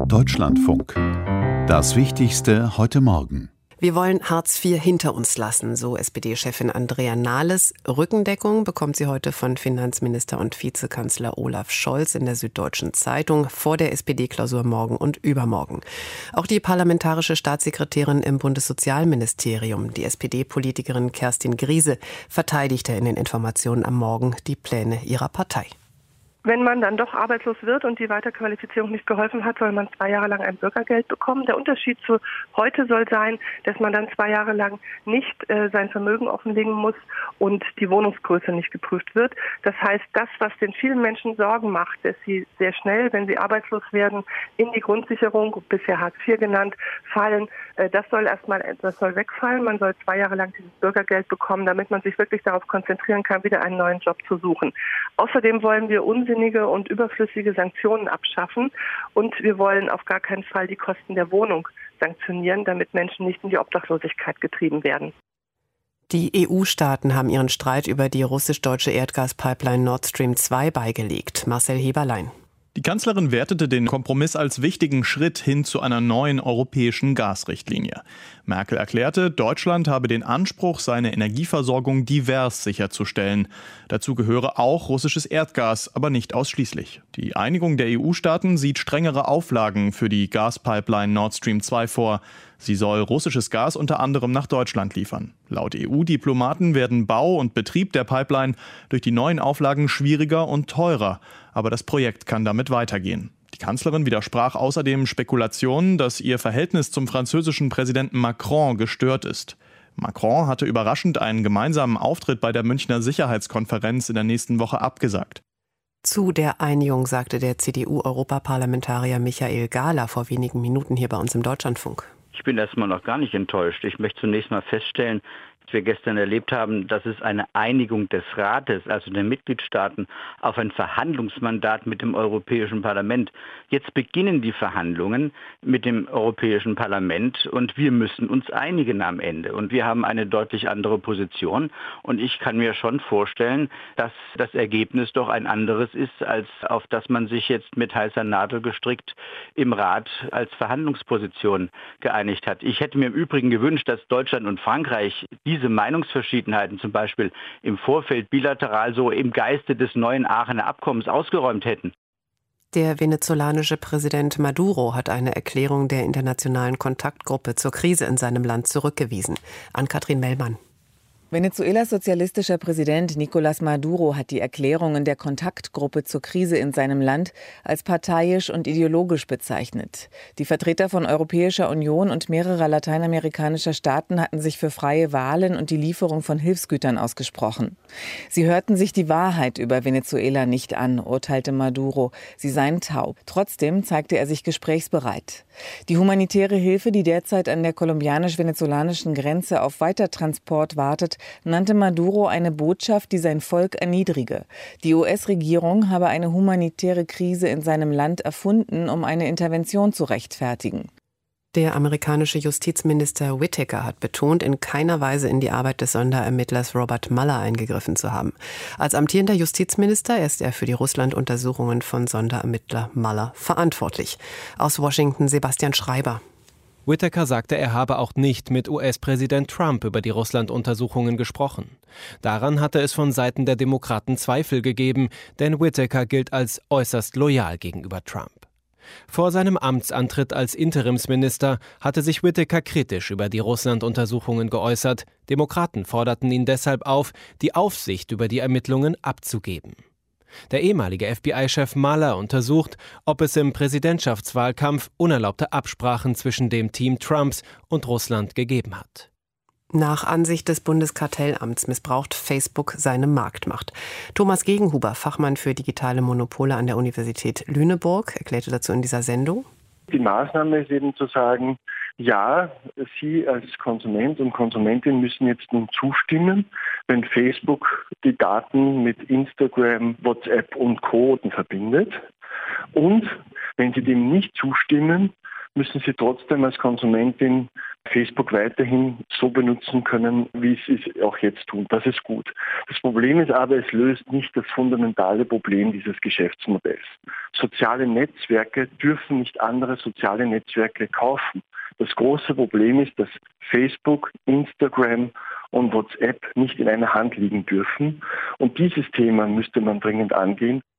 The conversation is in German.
Deutschlandfunk. Das Wichtigste heute Morgen. Wir wollen Hartz IV hinter uns lassen, so SPD-Chefin Andrea Nahles. Rückendeckung bekommt sie heute von Finanzminister und Vizekanzler Olaf Scholz in der Süddeutschen Zeitung vor der SPD-Klausur morgen und übermorgen. Auch die parlamentarische Staatssekretärin im Bundessozialministerium, die SPD-Politikerin Kerstin Griese, verteidigte in den Informationen am Morgen die Pläne ihrer Partei. Wenn man dann doch arbeitslos wird und die Weiterqualifizierung nicht geholfen hat, soll man 2 Jahre lang ein Bürgergeld bekommen. Der Unterschied zu heute soll sein, dass man dann 2 Jahre lang nicht sein Vermögen offenlegen muss und die Wohnungsgröße nicht geprüft wird. Das heißt, das, was den vielen Menschen Sorgen macht, dass sie sehr schnell, wenn sie arbeitslos werden, in die Grundsicherung, bisher Hartz IV genannt, fallen, das soll wegfallen. Man soll 2 Jahre lang dieses Bürgergeld bekommen, damit man sich wirklich darauf konzentrieren kann, wieder einen neuen Job zu suchen. Außerdem wollen wir unsinnige und überflüssige Sanktionen abschaffen und wir wollen auf gar keinen Fall die Kosten der Wohnung sanktionieren, damit Menschen nicht in die Obdachlosigkeit getrieben werden. Die EU-Staaten haben ihren Streit über die russisch-deutsche Erdgaspipeline Nord Stream 2 beigelegt. Marcel Heberlein. Die Kanzlerin wertete den Kompromiss als wichtigen Schritt hin zu einer neuen europäischen Gasrichtlinie. Merkel erklärte, Deutschland habe den Anspruch, seine Energieversorgung divers sicherzustellen. Dazu gehöre auch russisches Erdgas, aber nicht ausschließlich. Die Einigung der EU-Staaten sieht strengere Auflagen für die Gaspipeline Nord Stream 2 vor. Sie soll russisches Gas unter anderem nach Deutschland liefern. Laut EU-Diplomaten werden Bau und Betrieb der Pipeline durch die neuen Auflagen schwieriger und teurer. Aber das Projekt kann damit weitergehen. Die Kanzlerin widersprach außerdem Spekulationen, dass ihr Verhältnis zum französischen Präsidenten Macron gestört ist. Macron hatte überraschend einen gemeinsamen Auftritt bei der Münchner Sicherheitskonferenz in der nächsten Woche abgesagt. Zu der Einigung sagte der CDU-Europaparlamentarier Michael Gahler vor wenigen Minuten hier bei uns im Deutschlandfunk. Ich bin erstmal noch gar nicht enttäuscht. Ich möchte zunächst mal feststellen, dass wir gestern erlebt haben, dass es eine Einigung des Rates, also der Mitgliedstaaten, auf ein Verhandlungsmandat mit dem Europäischen Parlament. Jetzt beginnen die Verhandlungen mit dem Europäischen Parlament und wir müssen uns einigen am Ende. Und wir haben eine deutlich andere Position. Und ich kann mir schon vorstellen, dass das Ergebnis doch ein anderes ist, als auf das man sich jetzt mit heißer Nadel gestrickt im Rat als Verhandlungsposition geeinigt hat. Ich hätte mir im Übrigen gewünscht, dass Deutschland und Frankreich diese Meinungsverschiedenheiten zum Beispiel im Vorfeld bilateral so im Geiste des neuen Aachener Abkommens ausgeräumt hätten. Der venezolanische Präsident Maduro hat eine Erklärung der internationalen Kontaktgruppe zur Krise in seinem Land zurückgewiesen. Ann-Kathrin Mellmann. Venezuelas sozialistischer Präsident Nicolás Maduro hat die Erklärungen der Kontaktgruppe zur Krise in seinem Land als parteiisch und ideologisch bezeichnet. Die Vertreter von Europäischer Union und mehrerer lateinamerikanischer Staaten hatten sich für freie Wahlen und die Lieferung von Hilfsgütern ausgesprochen. Sie hörten sich die Wahrheit über Venezuela nicht an, urteilte Maduro. Sie seien taub. Trotzdem zeigte er sich gesprächsbereit. Die humanitäre Hilfe, die derzeit an der kolumbianisch-venezolanischen Grenze auf Weitertransport wartet, nannte Maduro eine Botschaft, die sein Volk erniedrige. Die US-Regierung habe eine humanitäre Krise in seinem Land erfunden, um eine Intervention zu rechtfertigen. Der amerikanische Justizminister Whitaker hat betont, in keiner Weise in die Arbeit des Sonderermittlers Robert Mueller eingegriffen zu haben. Als amtierender Justizminister ist er für die Russland-Untersuchungen von Sonderermittler Mueller verantwortlich. Aus Washington Sebastian Schreiber. Whitaker sagte, er habe auch nicht mit US-Präsident Trump über die Russland-Untersuchungen gesprochen. Daran hatte es von Seiten der Demokraten Zweifel gegeben, denn Whitaker gilt als äußerst loyal gegenüber Trump. Vor seinem Amtsantritt als Interimsminister hatte sich Whitaker kritisch über die Russland-Untersuchungen geäußert. Demokraten forderten ihn deshalb auf, die Aufsicht über die Ermittlungen abzugeben. Der ehemalige FBI-Chef Mueller untersucht, ob es im Präsidentschaftswahlkampf unerlaubte Absprachen zwischen dem Team Trumps und Russland gegeben hat. Nach Ansicht des Bundeskartellamts missbraucht Facebook seine Marktmacht. Thomas Gegenhuber, Fachmann für digitale Monopole an der Universität Lüneburg, erklärte dazu in dieser Sendung. Die Maßnahme ist eben zu sagen, ja, Sie als Konsument und Konsumentin müssen jetzt nun zustimmen, wenn Facebook die Daten mit Instagram, WhatsApp und Co. verbindet. Und wenn Sie dem nicht zustimmen, müssen Sie trotzdem als Konsumentin Facebook weiterhin so benutzen können, wie sie es auch jetzt tun. Das ist gut. Das Problem ist aber, es löst nicht das fundamentale Problem dieses Geschäftsmodells. Soziale Netzwerke dürfen nicht andere soziale Netzwerke kaufen. Das große Problem ist, dass Facebook, Instagram und WhatsApp nicht in einer Hand liegen dürfen. Und dieses Thema müsste man dringend angehen.